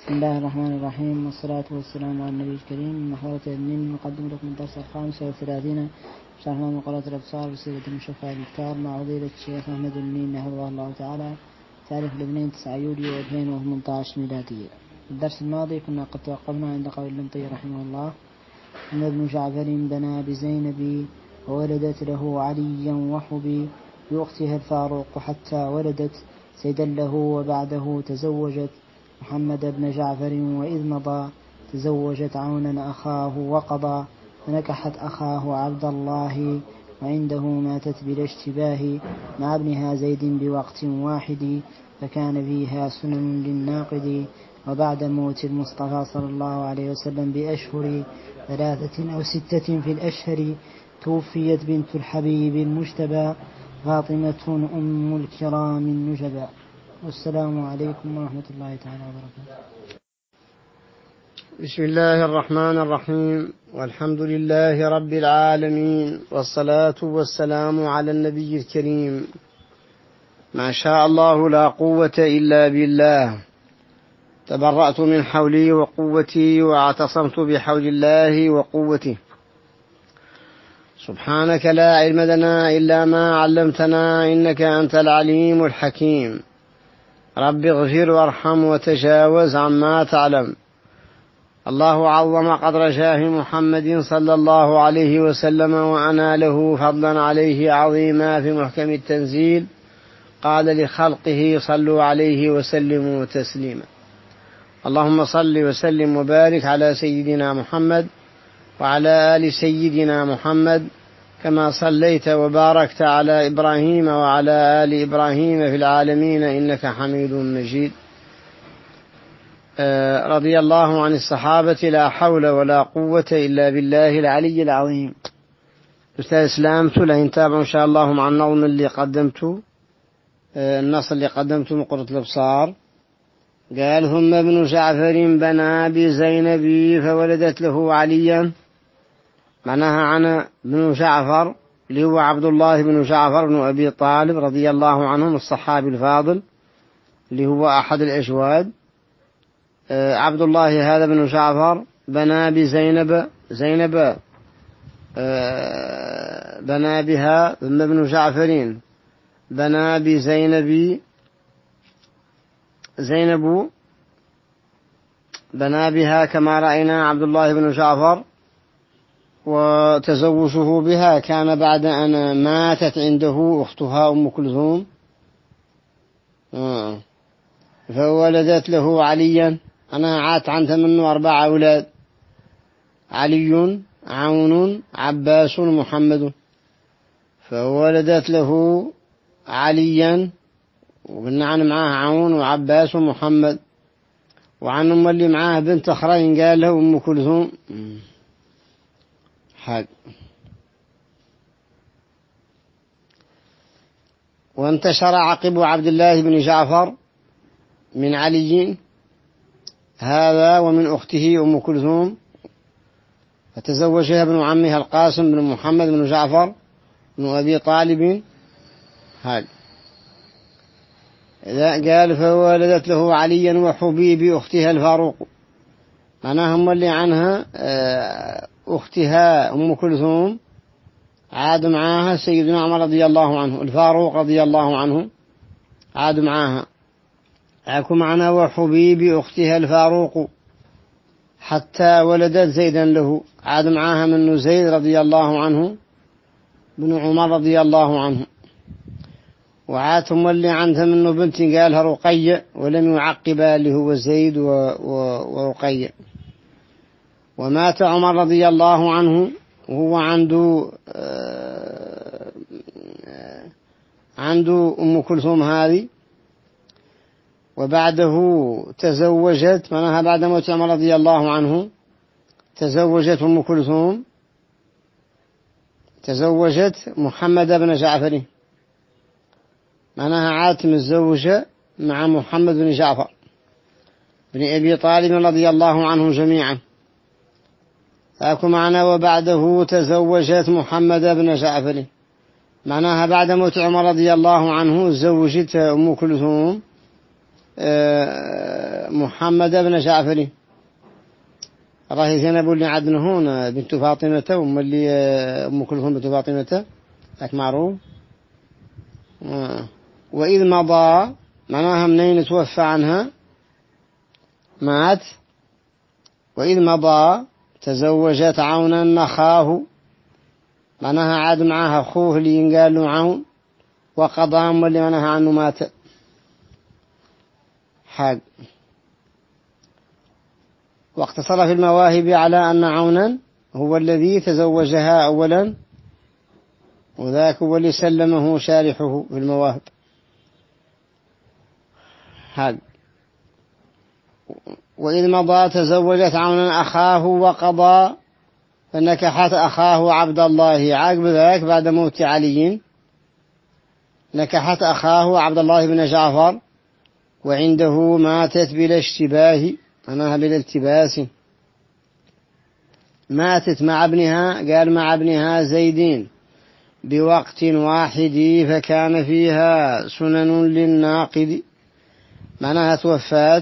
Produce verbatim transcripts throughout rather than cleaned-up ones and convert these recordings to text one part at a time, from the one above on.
بسم الله الرحمن الرحيم، والصلاة والسلام على النبي الكريم. من محاولة الدين نقدم لكم الدرس الخامس والثلاثين شرح مقالة الأبصار بسيرة المشفى الكتاب مع فضيلة الشيخ أحمد النين حفظه الله تعالى، تاريخ الاثنين تسعة يوليو ألفين وثمانية عشر ميلادية. الدرس الماضي كنا قد توقفنا عند قول اللمطي رحمه الله: أن ابن جعفر بنى بزينب وولدت له عليا وحبي بأختها الفاروق حتى ولدت سيدا له، وبعده تزوجت محمد بن جعفر، وإذ مضى تزوجت عونا أخاه وقضى، فنكحت أخاه عبد الله، وعنده ماتت بلا اشتباه مع ابنها زيد بوقت واحد، فكان فيها سنن للناقد. وبعد موت المصطفى صلى الله عليه وسلم بأشهر ثلاثة أو ستة في الأشهر توفيت بنت الحبيب المجتبى فاطمة أم الكرام النجبى. والسلام عليكم ورحمة الله تعالى وبركاته. بسم الله الرحمن الرحيم، والحمد لله رب العالمين، والصلاة والسلام على النبي الكريم. ما شاء الله لا قوة إلا بالله، تبرأت من حولي وقوتي واعتصمت بحول الله وقوته. سبحانك لا علم لنا إلا ما علمتنا، إنك أنت العليم الحكيم. رب اغفر وارحم وتجاوز عما تعلم. الله عظم قدر جاه محمد صلى الله عليه وسلم، وأنا له فضلا عليه عظيما في محكم التنزيل. قال لخلقه: صلوا عليه وسلموا تسليما. اللهم صل وسلم وبارك على سيدنا محمد وعلى آل سيدنا محمد، كما صليت وباركت على إبراهيم وعلى آل إبراهيم في العالمين إنك حميد مجيد. رضي الله عن الصحابة، لا حول ولا قوة إلا بالله العلي العظيم. أستاذ إسلام لين تابعوا إن شاء الله مع النظم اللي قدمته، النص اللي قدمته من قرة الأبصار. قال: ثم ابن جعفر بنى بزينب فولدت له عليا. معناها عن ابن جعفر اللي هو عبد الله بن جعفر بن أبي طالب رضي الله عنهم، الصحابي الفاضل اللي هو أحد الأجواد. عبد الله هذا بن جعفر بنى بزينب، زينب بنى بها، ثم ابن جعفر بنى بزينب، زينب بنى بها كما رأينا عبد الله بن جعفر، وتزوجه بها كان بعد أن ماتت عنده أختها أم كلثوم، فولدت له عليا. أنا عات عنها منه أربع أولاد: علي، عون، عباس، محمد. فولدت له عليا، وقلنا عن معاه عون وعباس ومحمد. وعن أم اللي معاه بنت أخرين قال له أم كلثوم. حق. وانتشر عقب عبد الله بن جعفر من علي هذا ومن أخته أم كلثوم، فتزوجها ابن عمها القاسم بن محمد بن جعفر بن أبي طالب. هذا إذا قال: فولدت له عليا وحبيب أختها الفاروق. معناها هم اللي عنها أختها أم كلثوم عاد معاها سيدنا عمر رضي الله عنه، الفاروق رضي الله عنه عاد معاها. أكو معنا وحبيب أختها الفاروق حتى ولدت زيدا له، عاد معاها من زيد رضي الله عنه بن عمر رضي الله عنه. وعاتهم اللي عندها منه بنت قالها رقية، ولم يعقب اللي هو زيد ورقية. ومات عمر رضي الله عنه وهو عنده عنده أم كلثوم هذه. وبعده تزوجت، معناها بعد موت عمر رضي الله عنه تزوجت أم كلثوم، تزوجت محمد بن جعفر. معناها عاد متزوجة مع محمد بن جعفر بن أبي طالب رضي الله عنهم جميعا. أكو معنا وبعده تزوجت محمد بن جعفر. معناها بعد موت عمر رضي الله عنه زوجت أم كلثوم محمد بن جعفر راهي زينب اللي عدنهون بنت فاطمة وأم اللي أم كلثوم بنت فاطمة لك معروف. وإذ مضى معناها منين توفى عنها مات. وإذ مضى تزوجت عونا أخاه معناها عاد معها أخوه اللي ينقال له عون وقضى أم اللي معناها عنه مات حق. واقتصر في المواهب على أن عونا هو الذي تزوجها أولا وذاك هو اللي سلمه شارحه في المواهب حق. وإذ مضى تزوجت عونا أخاه وقضى فنكحت أخاه عبد الله. عقب ذاك بعد موت علي نكحت أخاه عبد الله بن جعفر وعنده ماتت بلا اشتباه معناها بلا التباس. ماتت مع ابنها قال مع ابنها زيدين بوقت واحد فكان فيها سنن للناقد معناها توفات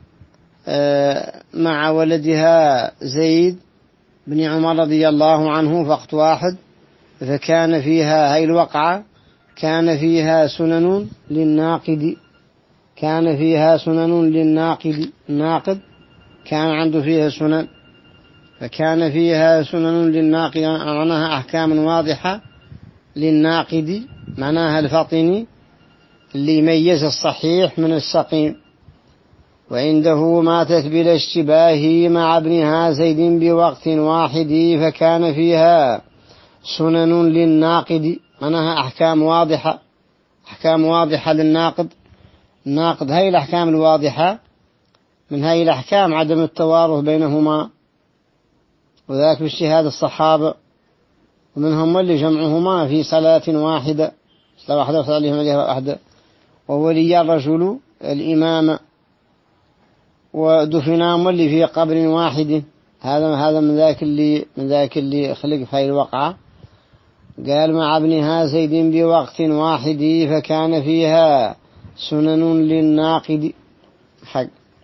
مع ولدها زيد بن عمر رضي الله عنه في وقت واحد فكان فيها هاي الوقعة كان فيها سنن للناقد كان فيها سنن للناقد الناقد كان عنده فيها سنن فكان فيها سنن للناقد معناها أحكام واضحة للناقد معناها الفطن اللي يميز الصحيح من السقيم. وعنده ماتت بلا اشتباه مع ابنها زيد بوقت واحد فكان فيها سنن للناقد معناها أحكام واضحة أحكام واضحة للناقد. الناقد هاي الأحكام الواضحة من هاي الأحكام عدم التوارث بينهما وذاك باجتهاد الصحابة ومنهم اللي جمعهما في صلاة واحدة صلاة واحدة وصلاة عليهم عليها واحدة وولي الرجل الإمام ودفنهم اللي في قبر واحد. هذا هذا من ذاك اللي من ذاك اللي خلق في هاي الوقعة. قال مع ابنها زيد بوقت واحد فكان فيها سنن للناقد حق.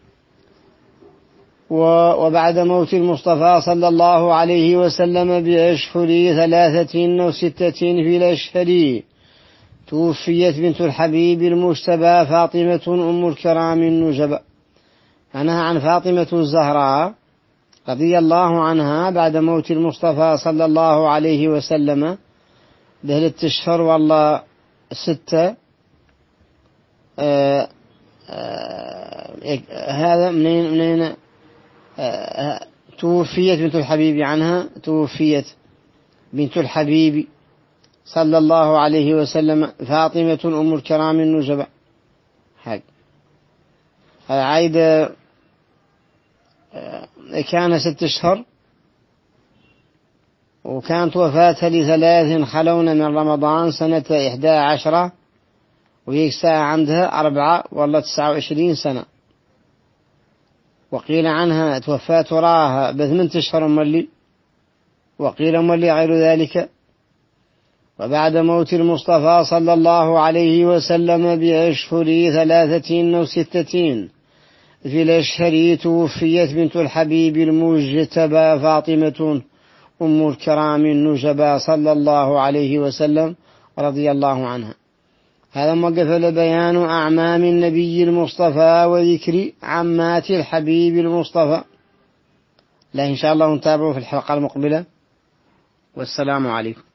وبعد موت المصطفى صلى الله عليه وسلم بأشهر ثلاثة وستة في الأشهر توفيت بنت الحبيب المجتبى فاطمة أم الكرام النجبة عنها عن فاطمة الزهراء رضي الله عنها بعد موت المصطفى صلى الله عليه وسلم بهلت أشهر والله ستة. آآ آآ هذا منين منين توفيت بنت الحبيب عنها توفيت بنت الحبيب صلى الله عليه وسلم فاطمة أم الكرام النجبة حق. عايدة كان ست أشهر وكانت وفاتها لثلاث خلون من رمضان سنة إحدى عشرة وهي ساعة عندها أربعة والله تسعة وعشرين سنة. وقيل عنها توفات وراها بثمنة أشهر ملي وقيل ملي غير ذلك. وبعد موت المصطفى صلى الله عليه وسلم بأشهر ثلاثة وستة في الأشهر توفيت بنت الحبيب المجتبى فاطمة أم الكرام النجبى صلى الله عليه وسلم رضي الله عنها. هذا موقف لبيان أعمام النبي المصطفى وذكر عمات الحبيب المصطفى. لا إن شاء الله نتابعه في الحلقة المقبلة والسلام عليكم.